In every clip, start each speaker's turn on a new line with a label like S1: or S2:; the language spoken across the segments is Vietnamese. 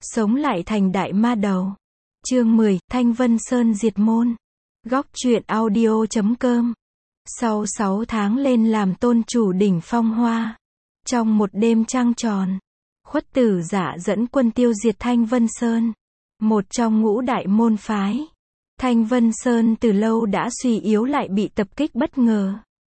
S1: sống lại thành đại ma đầu. Chương 10, Thanh Vân Sơn diệt môn. Góc truyện audio.com. Sau 6 tháng lên làm tôn chủ đỉnh Phong Hoa, trong một đêm trăng tròn, Khuất Tử Dạ dẫn quân tiêu diệt Thanh Vân Sơn, một trong ngũ đại môn phái. Thanh Vân Sơn từ lâu đã suy yếu lại bị tập kích bất ngờ.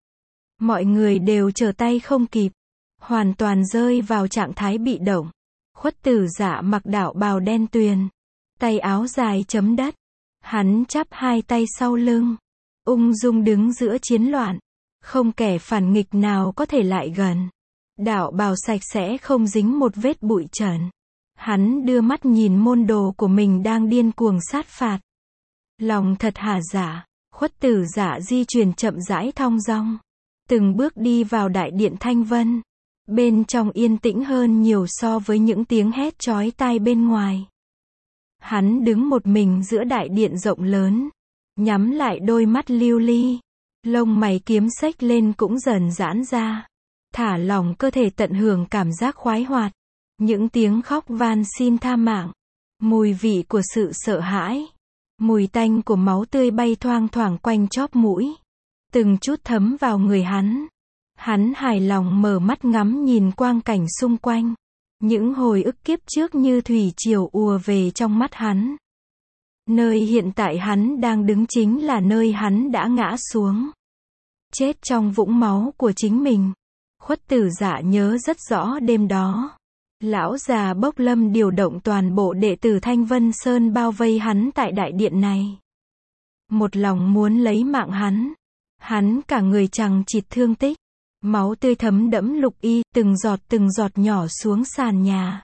S1: Mọi người đều trở tay không kịp, hoàn toàn rơi vào trạng thái bị động. Khuất Tử Dạ mặc đạo bào đen tuyền, tay áo dài chấm đất, hắn chắp hai tay sau lưng, ung dung đứng giữa chiến loạn, không kẻ phản nghịch nào có thể lại gần. Đạo bào sạch sẽ không dính một vết bụi trần. Hắn đưa mắt nhìn môn đồ của mình đang điên cuồng sát phạt. Lòng thật hả dạ. Khuất Tử Dạ di chuyển chậm rãi thong dong, từng bước đi vào đại điện Thanh Vân. Bên trong yên tĩnh hơn nhiều so với những tiếng hét chói tai bên ngoài. Hắn đứng một mình giữa đại điện rộng lớn, nhắm lại đôi mắt lưu ly, lông mày kiếm xếch lên cũng dần giãn ra, thả lỏng cơ thể tận hưởng cảm giác khoái hoạt. Những tiếng khóc van xin tha mạng, mùi vị của sự sợ hãi, mùi tanh của máu tươi bay thoang thoảng quanh chóp mũi, từng chút thấm vào người hắn. Hắn hài lòng mở mắt ngắm nhìn quang cảnh xung quanh. Những hồi ức kiếp trước như thủy triều ùa về trong mắt hắn. Nơi hiện tại hắn đang đứng chính là nơi hắn đã ngã xuống, chết trong vũng máu của chính mình. Khuất Tử Dạ nhớ rất rõ đêm đó. Lão già Bốc Lâm điều động toàn bộ đệ tử Thanh Vân Sơn bao vây hắn tại đại điện này, một lòng muốn lấy mạng hắn. Hắn cả người chằng chịt thương tích, máu tươi thấm đẫm lục y, từng giọt nhỏ xuống sàn nhà.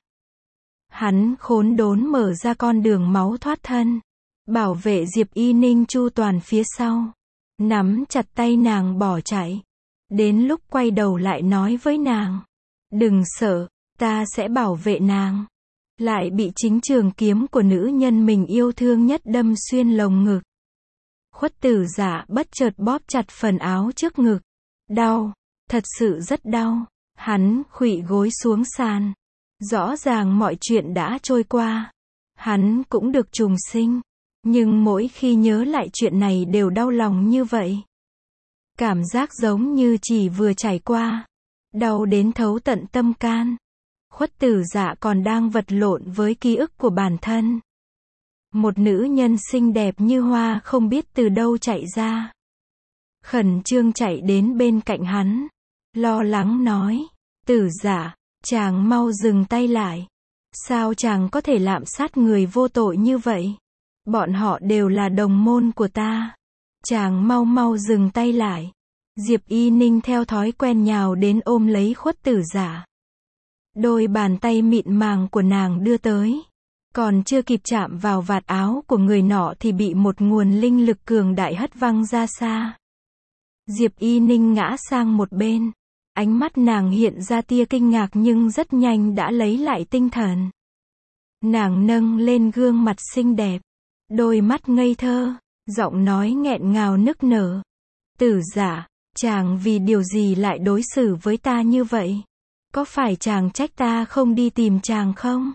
S1: Hắn khốn đốn mở ra con đường máu thoát thân, bảo vệ Diệp Y Ninh chu toàn phía sau, nắm chặt tay nàng bỏ chạy. Đến lúc quay đầu lại nói với nàng, đừng sợ, ta sẽ bảo vệ nàng. Lại bị chính trường kiếm của nữ nhân mình yêu thương nhất đâm xuyên lồng ngực. Khuất Tử Dạ bất chợt bóp chặt phần áo trước ngực. Đau, thật sự rất đau. Hắn khuỵu gối xuống sàn. Rõ ràng mọi chuyện đã trôi qua, hắn cũng được trùng sinh, nhưng mỗi khi nhớ lại chuyện này đều đau lòng như vậy. Cảm giác giống như chỉ vừa trải qua, đau đến thấu tận tâm can. Khuất Tử Dạ còn đang vật lộn với ký ức của bản thân. Một nữ nhân xinh đẹp như hoa không biết từ đâu chạy ra, khẩn trương chạy đến bên cạnh hắn, lo lắng nói, Tử Dạ, chàng mau dừng tay lại. Sao chàng có thể lạm sát người vô tội như vậy? Bọn họ đều là đồng môn của ta. Chàng mau dừng tay lại. Diệp Y Ninh theo thói quen nhào đến ôm lấy Khuất Tử Dạ. Đôi bàn tay mịn màng của nàng đưa tới, còn chưa kịp chạm vào vạt áo của người nọ thì bị một nguồn linh lực cường đại hất văng ra xa. Diệp Y Ninh ngã sang một bên. Ánh mắt nàng hiện ra tia kinh ngạc nhưng rất nhanh đã lấy lại tinh thần. Nàng nâng lên gương mặt xinh đẹp, đôi mắt ngây thơ, giọng nói nghẹn ngào nức nở. Tử Dạ, chàng vì điều gì lại đối xử với ta như vậy? Có phải chàng trách ta không đi tìm chàng không?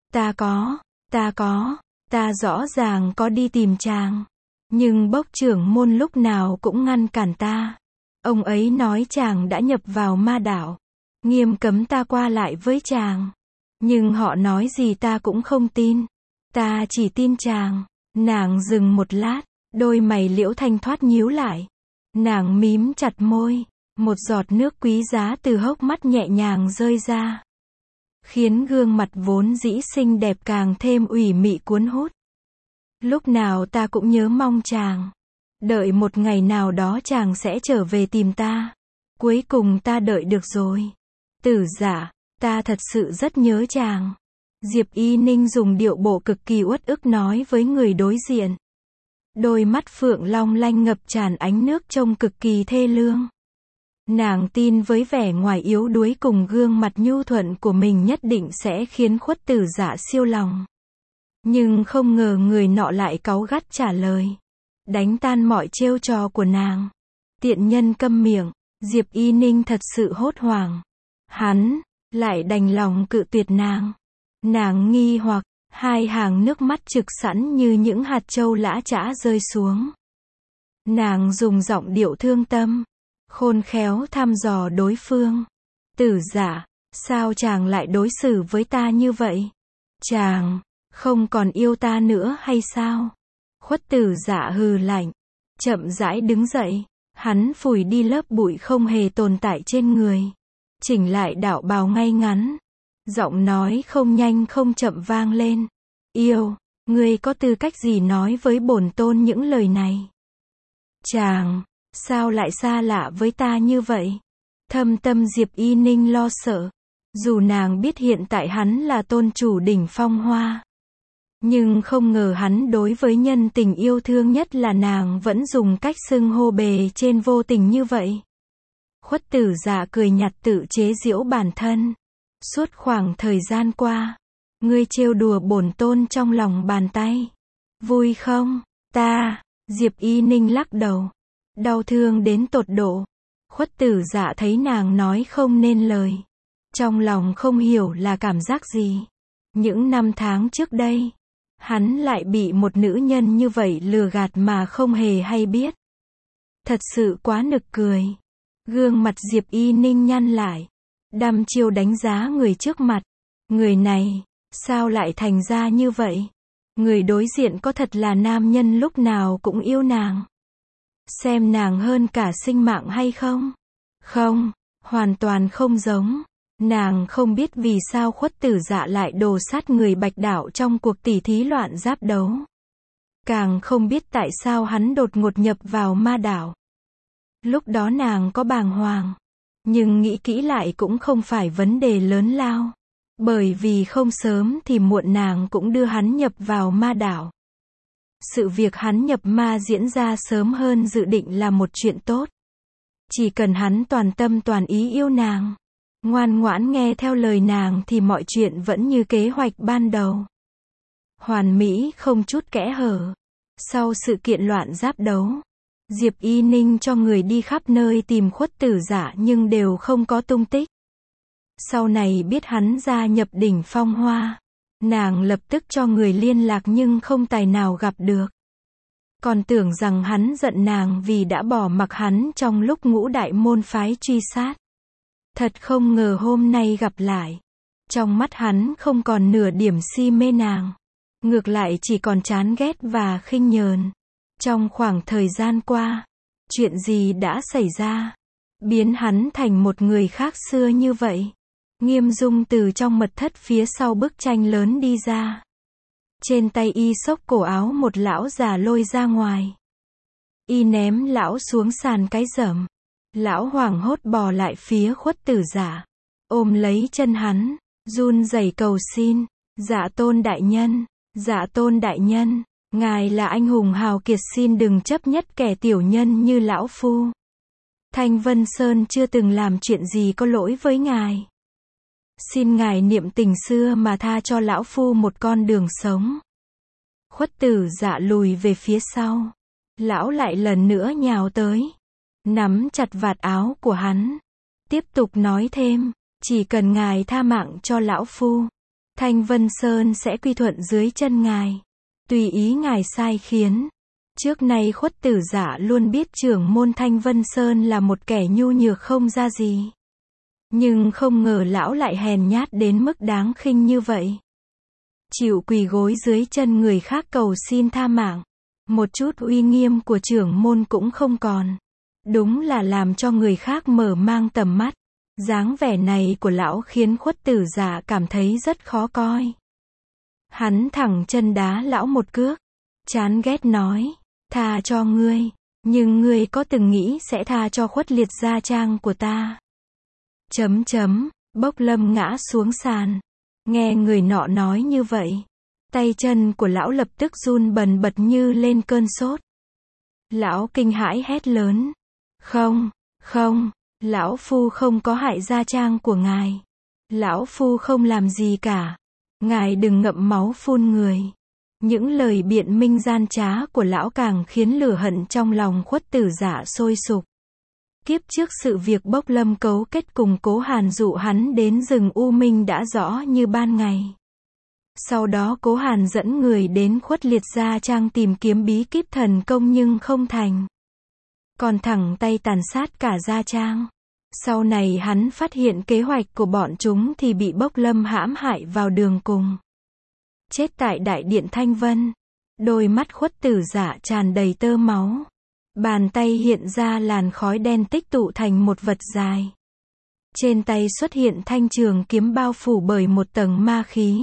S1: Ta rõ ràng có đi tìm chàng. Nhưng Bốc trưởng môn lúc nào cũng ngăn cản ta. Ông ấy nói chàng đã nhập vào ma đạo, nghiêm cấm ta qua lại với chàng. Nhưng họ nói gì ta cũng không tin. Ta chỉ tin chàng. Nàng dừng một lát, đôi mày liễu thanh thoát nhíu lại. Nàng mím chặt môi, một giọt nước quý giá từ hốc mắt nhẹ nhàng rơi ra, khiến gương mặt vốn dĩ xinh đẹp càng thêm ủy mị cuốn hút. Lúc nào ta cũng nhớ mong chàng. Đợi một ngày nào đó chàng sẽ trở về tìm ta. Cuối cùng ta đợi được rồi. Tử Dạ, ta thật sự rất nhớ chàng. Diệp Y Ninh dùng điệu bộ cực kỳ uất ức nói với người đối diện. Đôi mắt phượng long lanh ngập tràn ánh nước trông cực kỳ thê lương. Nàng tin với vẻ ngoài yếu đuối cùng gương mặt nhu thuận của mình nhất định sẽ khiến Khuất Tử Dạ siêu lòng. Nhưng không ngờ người nọ lại cáu gắt trả lời, đánh tan mọi trêu trò của nàng. Tiện nhân câm miệng. Diệp Y Ninh thật sự hốt hoảng. Hắn lại đành lòng cự tuyệt nàng. Nàng nghi hoặc, Hai hàng nước mắt trực sẵn như những hạt châu lã chã rơi xuống. Nàng dùng giọng điệu thương tâm, khôn khéo thăm dò đối phương. Tử Dạ, sao chàng lại đối xử với ta như vậy? Chàng không còn yêu ta nữa hay sao? Khuất Tử Dạ hừ lạnh, chậm rãi đứng dậy, hắn phủi đi lớp bụi không hề tồn tại trên người, chỉnh lại đạo bào ngay ngắn, giọng nói không nhanh không chậm vang lên. Yêu, ngươi có tư cách gì nói với bổn tôn những lời này? Chàng, sao lại xa lạ với ta như vậy? Thâm tâm Diệp Y Ninh lo sợ, dù nàng biết hiện tại hắn là tôn chủ đỉnh Phong Hoa. Nhưng không ngờ hắn đối với nhân tình yêu thương nhất là nàng vẫn dùng cách xưng hô bề trên vô tình như vậy. Khuất Tử Dạ cười nhạt tự chế giễu bản thân. Suốt khoảng thời gian qua, ngươi trêu đùa bổn tôn trong lòng bàn tay. Vui không? Ta, Diệp Y Ninh lắc đầu. Đau thương đến tột độ. Khuất Tử Dạ thấy nàng nói không nên lời. Trong lòng không hiểu là cảm giác gì. Những năm tháng trước đây, hắn lại bị một nữ nhân như vậy lừa gạt mà không hề hay biết. Thật sự quá nực cười. Gương mặt Diệp Y Ninh nhăn lại, đăm chiêu đánh giá người trước mặt. Người này, sao lại thành ra như vậy? Người đối diện có thật là nam nhân lúc nào cũng yêu nàng, xem nàng hơn cả sinh mạng hay không? Không, hoàn toàn không giống. Nàng không biết vì sao Khuất Tử Dạ lại đồ sát người Bạch Đảo trong cuộc tỉ thí loạn giáp đấu. Càng không biết tại sao hắn đột ngột nhập vào Ma Đảo. Lúc đó nàng có bàng hoàng, nhưng nghĩ kỹ lại cũng không phải vấn đề lớn lao. Bởi vì không sớm thì muộn nàng cũng đưa hắn nhập vào Ma Đảo. Sự việc hắn nhập ma diễn ra sớm hơn dự định là một chuyện tốt. Chỉ cần hắn toàn tâm toàn ý yêu nàng, ngoan ngoãn nghe theo lời nàng thì mọi chuyện vẫn như kế hoạch ban đầu. Hoàn mỹ không chút kẽ hở. Sau sự kiện loạn giáp đấu, Diệp Y Ninh cho người đi khắp nơi tìm Khuất Tử Dạ nhưng đều không có tung tích. Sau này biết hắn gia nhập đỉnh Phong Hoa, nàng lập tức cho người liên lạc nhưng không tài nào gặp được. Còn tưởng rằng hắn giận nàng vì đã bỏ mặc hắn trong lúc ngũ đại môn phái truy sát. Thật không ngờ hôm nay gặp lại, trong mắt hắn không còn nửa điểm si mê nàng, ngược lại chỉ còn chán ghét và khinh nhờn. Trong khoảng thời gian qua, chuyện gì đã xảy ra, biến hắn thành một người khác xưa như vậy? Nghiêm Dung từ trong mật thất phía sau bức tranh lớn đi ra. Trên tay y xốc cổ áo một lão già lôi ra ngoài. Y ném lão xuống sàn cái rẫm. Lão hoảng hốt bò lại phía Khuất Tử Dạ, ôm lấy chân hắn, run rẩy cầu xin. Dạ Tôn đại nhân, Dạ Tôn đại nhân, ngài là anh hùng hào kiệt, xin đừng chấp nhất kẻ tiểu nhân như lão phu. Thanh Vân Sơn chưa từng làm chuyện gì có lỗi với ngài. Xin ngài niệm tình xưa mà tha cho lão phu một con đường sống. Khuất Tử Dạ lùi về phía sau. Lão lại lần nữa nhào tới, nắm chặt vạt áo của hắn, tiếp tục nói thêm, chỉ cần ngài tha mạng cho lão phu, Thanh Vân Sơn sẽ quy thuận dưới chân ngài, tùy ý ngài sai khiến. Trước nay Khuất Tử Dạ luôn biết trưởng môn Thanh Vân Sơn là một kẻ nhu nhược không ra gì. Nhưng không ngờ lão lại hèn nhát đến mức đáng khinh như vậy. Chịu quỳ gối dưới chân người khác cầu xin tha mạng. Một chút uy nghiêm của trưởng môn cũng không còn. Đúng là làm cho người khác mở mang tầm mắt. Dáng vẻ này của lão khiến Khuất Tử Dạ cảm thấy rất khó coi. Hắn thẳng chân đá lão một cước. Chán ghét nói, tha cho ngươi, nhưng ngươi có từng nghĩ sẽ tha cho Khuất Liệt gia trang của ta? Bốc Lâm ngã xuống sàn. Nghe người nọ nói như vậy, tay chân của lão lập tức run bần bật như lên cơn sốt. Lão kinh hãi hét lớn. Không, lão phu không có hại gia trang của ngài. Lão phu không làm gì cả. Ngài đừng ngậm máu phun người. Những lời biện minh gian trá của lão càng khiến lửa hận trong lòng Khuất Tử Dạ sôi sục. Kiếp trước sự việc Bốc Lâm cấu kết cùng Cố Hàn dụ hắn đến rừng U Minh đã rõ như ban ngày. Sau đó Cố Hàn dẫn người đến Khuất Liệt Gia Trang tìm kiếm bí kíp thần công nhưng không thành. Còn thẳng tay tàn sát cả Gia Trang. Sau này hắn phát hiện kế hoạch của bọn chúng thì bị Bốc Lâm hãm hại vào đường cùng. Chết tại đại điện Thanh Vân. Đôi mắt Khuất Tử Dạ tràn đầy tơ máu. Bàn tay hiện ra làn khói đen tích tụ thành một vật dài. Trên tay xuất hiện thanh trường kiếm bao phủ bởi một tầng ma khí.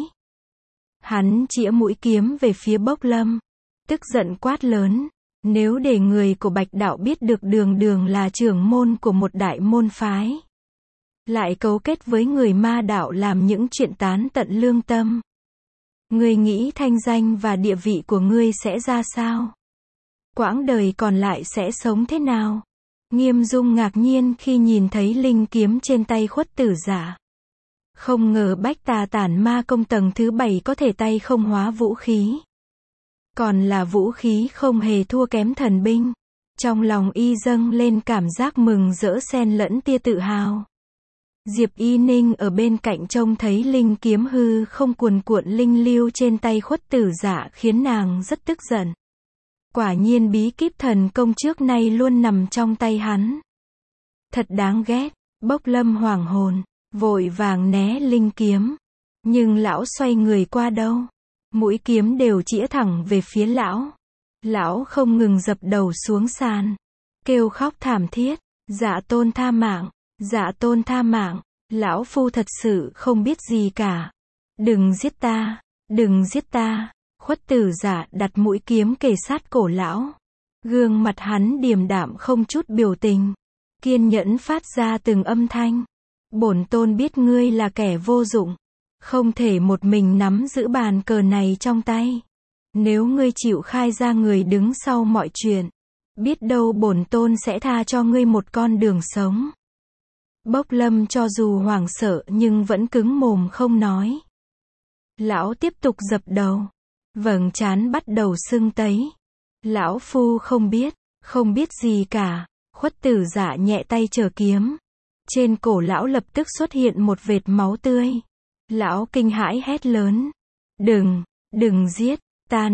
S1: Hắn chĩa mũi kiếm về phía Bốc Lâm. Tức giận quát lớn. Nếu để người của Bạch Đạo biết được Đường Đường là trưởng môn của một đại môn phái, lại cấu kết với người ma đạo làm những chuyện tán tận lương tâm, ngươi nghĩ thanh danh và địa vị của ngươi sẽ ra sao? Quãng đời còn lại sẽ sống thế nào? Nghiêm Dung ngạc nhiên khi nhìn thấy linh kiếm trên tay Khuất Tử Dạ. Không ngờ Bách Tà Tản Ma Công tầng thứ 7 có thể tay không hóa vũ khí. Còn là vũ khí không hề thua kém thần binh. Trong lòng y dâng lên cảm giác mừng rỡ xen lẫn tia tự hào. Diệp Y Ninh ở bên cạnh trông thấy linh kiếm hư không cuồn cuộn linh lưu trên tay Khuất Tử Dạ khiến nàng rất tức giận. Quả nhiên bí kíp thần công trước nay luôn nằm trong tay hắn. Thật đáng ghét. Bốc Lâm hoảng hồn, vội vàng né linh kiếm. Nhưng lão xoay người qua đâu? Mũi kiếm đều chĩa thẳng về phía lão. Lão không ngừng dập đầu xuống sàn, kêu khóc thảm thiết. Dạ Tôn tha mạng, Dạ Tôn tha mạng, lão phu thật sự không biết gì cả. Đừng giết ta, đừng giết ta. Khuất Tử Dạ đặt mũi kiếm kề sát cổ lão. Gương mặt hắn điềm đạm không chút biểu tình, kiên nhẫn phát ra từng âm thanh. Bổn tôn biết ngươi là kẻ vô dụng, không thể một mình nắm giữ bàn cờ này trong tay. Nếu ngươi chịu khai ra người đứng sau mọi chuyện, biết đâu bổn tôn sẽ tha cho ngươi một con đường sống. Bốc Lâm cho dù hoảng sợ nhưng vẫn cứng mồm không nói. Lão tiếp tục dập đầu. Vầng trán bắt đầu sưng tấy. Lão phu không biết gì cả. Khuất Tử Dạ nhẹ tay chở kiếm. Trên cổ lão lập tức xuất hiện một vệt máu tươi. Lão kinh hãi hét lớn. Đừng giết, ta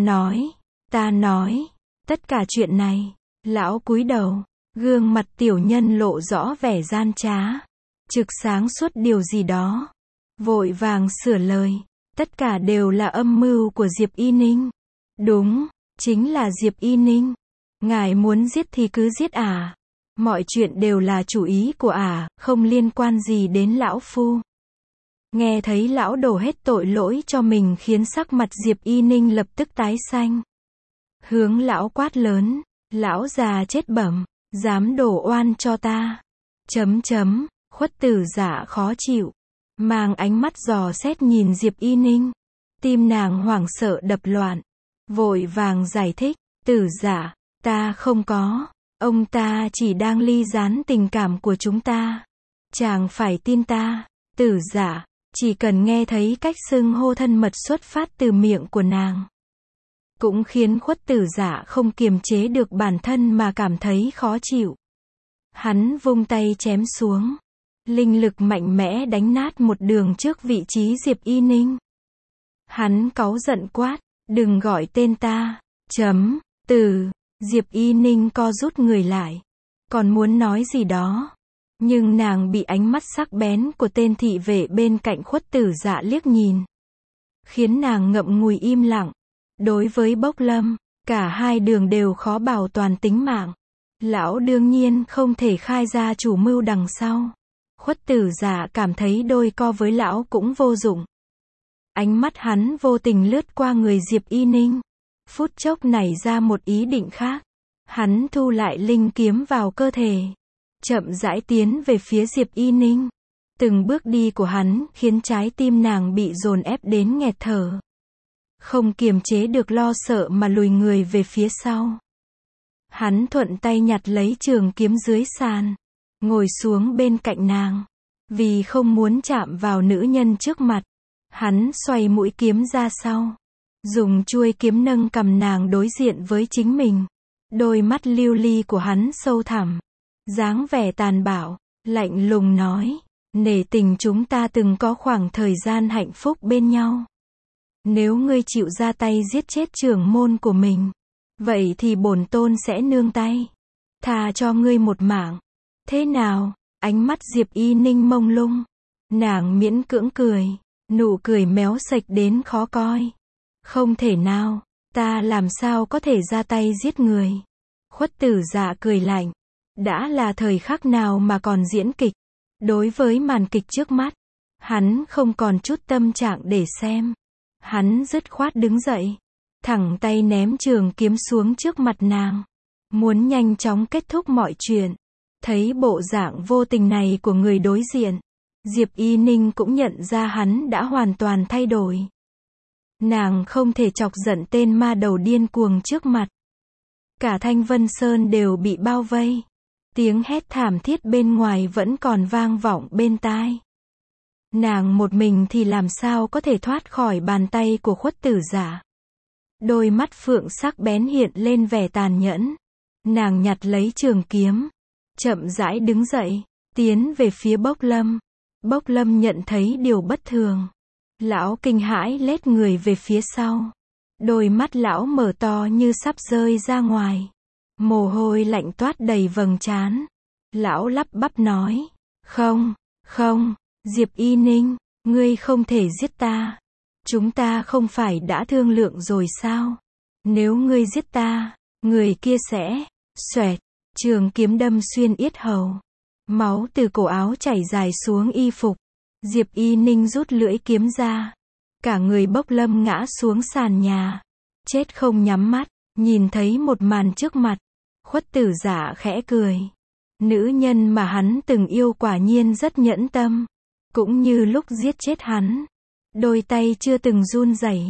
S1: nói. Tất cả chuyện này. Lão cúi đầu. Gương mặt tiểu nhân lộ rõ vẻ gian trá. Trực sáng suốt điều gì đó. Vội vàng sửa lời. Tất cả đều là âm mưu của Diệp Y Ninh. Đúng, chính là Diệp Y Ninh. Ngài muốn giết thì cứ giết à. Mọi chuyện đều là chủ ý của ả, không liên quan gì đến lão phu. Nghe thấy lão đổ hết tội lỗi cho mình khiến sắc mặt Diệp Y Ninh lập tức tái xanh. Hướng lão quát lớn, lão già chết bẩm, dám đổ oan cho ta. Khuất Tử Dạ khó chịu, mang ánh mắt dò xét nhìn Diệp Y Ninh. Tim nàng hoảng sợ đập loạn, vội vàng giải thích, Tử Dạ, ta không có. Ông ta chỉ đang ly gián tình cảm của chúng ta. Chàng phải tin ta. Tử Dạ, chỉ cần nghe thấy cách xưng hô thân mật xuất phát từ miệng của nàng, cũng khiến Khuất Tử Dạ không kiềm chế được bản thân mà cảm thấy khó chịu. Hắn vung tay chém xuống. Linh lực mạnh mẽ đánh nát một đường trước vị trí Diệp Y Ninh. Hắn cáu giận quát, đừng gọi tên ta. Diệp Y Ninh co rút người lại. Còn muốn nói gì đó. Nhưng nàng bị ánh mắt sắc bén của tên thị vệ bên cạnh Khuất Tử Dạ liếc nhìn, khiến nàng ngậm ngùi im lặng. Đối với Bốc Lâm, cả hai đường đều khó bảo toàn tính mạng. Lão đương nhiên không thể khai ra chủ mưu đằng sau. Khuất Tử Dạ cảm thấy đôi co với lão cũng vô dụng. Ánh mắt hắn vô tình lướt qua người Diệp Y Ninh. Phút chốc nảy ra một ý định khác. Hắn thu lại linh kiếm vào cơ thể, chậm rãi tiến về phía Diệp Y Ninh. Từng bước đi của hắn khiến trái tim nàng bị dồn ép đến nghẹt thở. Không kiềm chế được lo sợ mà lùi người về phía sau. Hắn thuận tay nhặt lấy trường kiếm dưới sàn, ngồi xuống bên cạnh nàng. Vì không muốn chạm vào nữ nhân trước mặt, hắn xoay mũi kiếm ra sau, dùng chuôi kiếm nâng cầm nàng đối diện với chính mình. Đôi mắt lưu ly của hắn sâu thẳm, dáng vẻ tàn bạo, lạnh lùng nói, nể tình chúng ta từng có khoảng thời gian hạnh phúc bên nhau. Nếu ngươi chịu ra tay giết chết trưởng môn của mình, vậy thì bổn tôn sẽ nương tay, tha cho ngươi một mạng. Thế nào? Ánh mắt Diệp Y Ninh mông lung. Nàng miễn cưỡng cười, nụ cười méo sạch đến khó coi. Không thể nào, ta làm sao có thể ra tay giết người? Khuất Tử Dạ cười lạnh. Đã là thời khắc nào mà còn diễn kịch? Đối với màn kịch trước mắt, hắn không còn chút tâm trạng để xem. Hắn dứt khoát đứng dậy, thẳng tay ném trường kiếm xuống trước mặt nàng, muốn nhanh chóng kết thúc mọi chuyện. Thấy bộ dạng vô tình này của người đối diện, Diệp Y Ninh cũng nhận ra hắn đã hoàn toàn thay đổi. Nàng không thể chọc giận tên ma đầu điên cuồng trước mặt. Cả Thanh Vân Sơn đều bị bao vây. Tiếng hét thảm thiết bên ngoài vẫn còn vang vọng bên tai. Nàng một mình thì làm sao có thể thoát khỏi bàn tay của Khuất Tử Dạ. Đôi mắt phượng sắc bén hiện lên vẻ tàn nhẫn. Nàng nhặt lấy trường kiếm, chậm rãi đứng dậy, tiến về phía Bốc Lâm. Bốc Lâm nhận thấy điều bất thường. Lão kinh hãi lết người về phía sau. Đôi mắt lão mở to như sắp rơi ra ngoài. Mồ hôi lạnh toát đầy vầng trán. Lão lắp bắp nói. Không, Diệp Y Ninh, ngươi không thể giết ta. Chúng ta không phải đã thương lượng rồi sao? Nếu ngươi giết ta, người kia sẽ, xoẹt, trường kiếm đâm xuyên yết hầu. Máu từ cổ áo chảy dài xuống y phục. Diệp Y Ninh rút lưỡi kiếm ra. Cả người Bốc Lâm ngã xuống sàn nhà. Chết không nhắm mắt, nhìn thấy một màn trước mặt. Khuất Tử Dạ khẽ cười. Nữ nhân mà hắn từng yêu quả nhiên rất nhẫn tâm. Cũng như lúc giết chết hắn, đôi tay chưa từng run rẩy.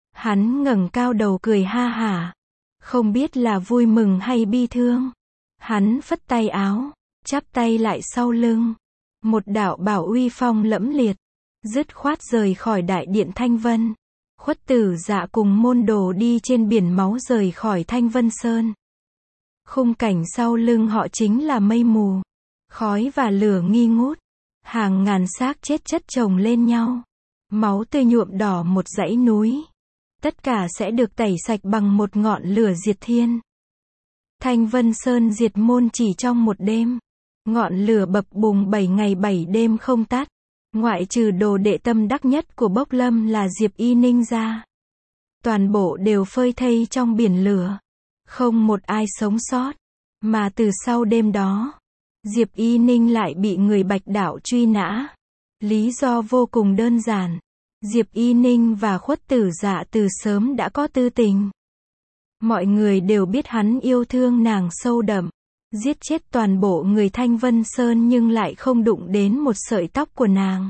S1: Hắn ngẩng cao đầu cười ha hả. Không biết là vui mừng hay bi thương. Hắn phất tay áo, chắp tay lại sau lưng. Một đạo bảo uy phong lẫm liệt, dứt khoát rời khỏi đại điện Thanh Vân. Khuất Tử Dạ cùng môn đồ đi trên biển máu rời khỏi Thanh Vân Sơn. Khung cảnh sau lưng họ chính là mây mù, khói và lửa nghi ngút. Hàng ngàn xác chết chất chồng lên nhau. Máu tươi nhuộm đỏ một dãy núi. Tất cả sẽ được tẩy sạch bằng một ngọn lửa diệt thiên. Thanh Vân Sơn diệt môn chỉ trong một đêm. Ngọn lửa bập bùng 7 ngày 7 đêm không tắt. Ngoại trừ đồ đệ tâm đắc nhất của Bốc Lâm là Diệp Y Ninh ra. Toàn bộ đều phơi thây trong biển lửa. Không một ai sống sót. Mà từ sau đêm đó, Diệp Y Ninh lại bị người Bạch Đạo truy nã. Lý do vô cùng đơn giản. Diệp Y Ninh và Khuất Tử Dạ từ sớm đã có tư tình. Mọi người đều biết hắn yêu thương nàng sâu đậm. Giết chết toàn bộ người Thanh Vân Sơn nhưng lại không đụng đến một sợi tóc của nàng.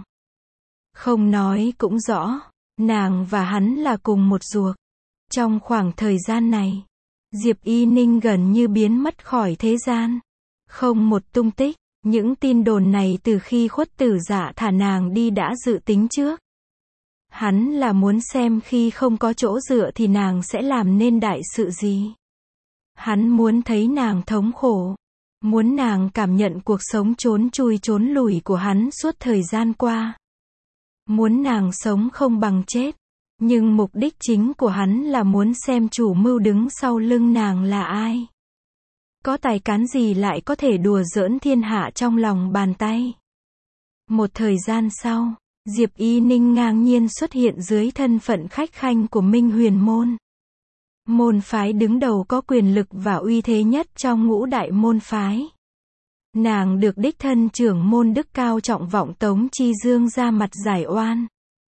S1: Không nói cũng rõ, nàng và hắn là cùng một ruột. Trong khoảng thời gian này, Diệp Y Ninh gần như biến mất khỏi thế gian. Không một tung tích. Những tin đồn này từ khi Khuất Tử Dạ thả nàng đi đã dự tính trước. Hắn là muốn xem khi không có chỗ dựa thì nàng sẽ làm nên đại sự gì. Hắn muốn thấy nàng thống khổ. Muốn nàng cảm nhận cuộc sống trốn chui trốn lủi của hắn suốt thời gian qua. Muốn nàng sống không bằng chết. Nhưng mục đích chính của hắn là muốn xem chủ mưu đứng sau lưng nàng là ai. Có tài cán gì lại có thể đùa giỡn thiên hạ trong lòng bàn tay. Một thời gian sau, Diệp Y Ninh ngang nhiên xuất hiện dưới thân phận khách khanh của Minh Huyền Môn. Môn phái đứng đầu có quyền lực và uy thế nhất trong ngũ đại môn phái. Nàng được đích thân trưởng môn đức cao trọng vọng Tống Chi Dương ra mặt giải oan.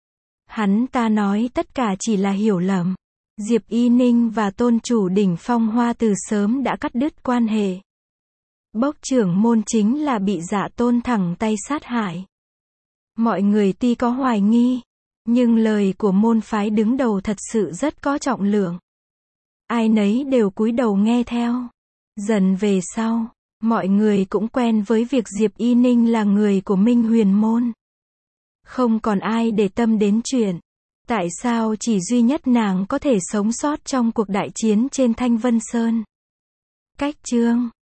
S1: Hắn ta nói tất cả chỉ là hiểu lầm. Diệp Y Ninh và tôn chủ Đỉnh Phong Hoa từ sớm đã cắt đứt quan hệ. Bốc trưởng môn chính là bị Dạ Tôn thẳng tay sát hại. Mọi người tuy có hoài nghi, nhưng lời của môn phái đứng đầu thật sự rất có trọng lượng. Ai nấy đều cúi đầu nghe theo. Dần về sau, mọi người cũng quen với việc Diệp Y Ninh là người của Minh Huyền Môn. Không còn ai để tâm đến chuyện tại sao chỉ duy nhất nàng có thể sống sót trong cuộc đại chiến trên Thanh Vân Sơn. Cách chương